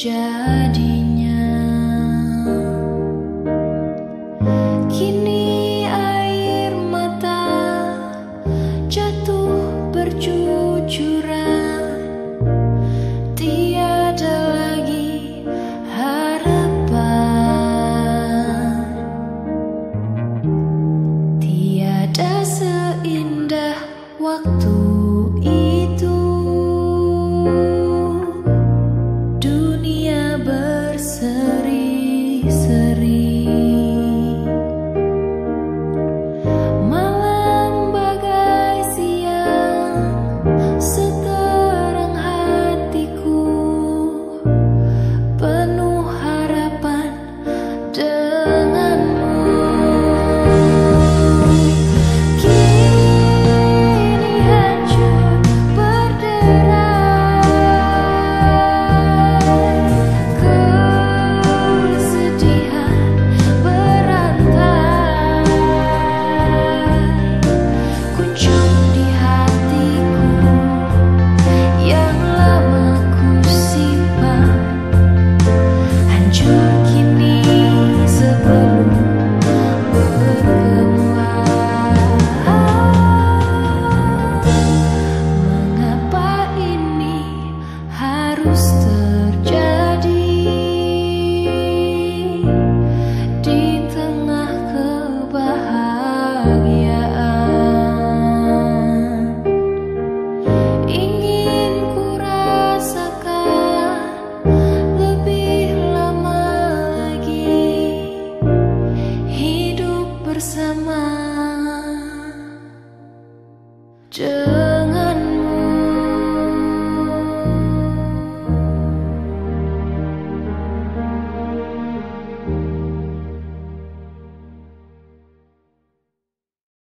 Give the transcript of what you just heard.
jadinya. Kini air mata jatuh bercucuran, tiada lagi harapan, tiada seindah waktu itu. Dunia berseri-seri, malam bagai siang, seterang hatiku penuh harapan denganmu. Kini hancur berderai, kesedihan berantai, kuncup di hatiku yang lama ku simpan, hancur kini sebelum berkembang. Mengapa ini harus terjadi di tengah kebahagiaan? Ingin ku rasakan lebih lama lagi hidup bersama.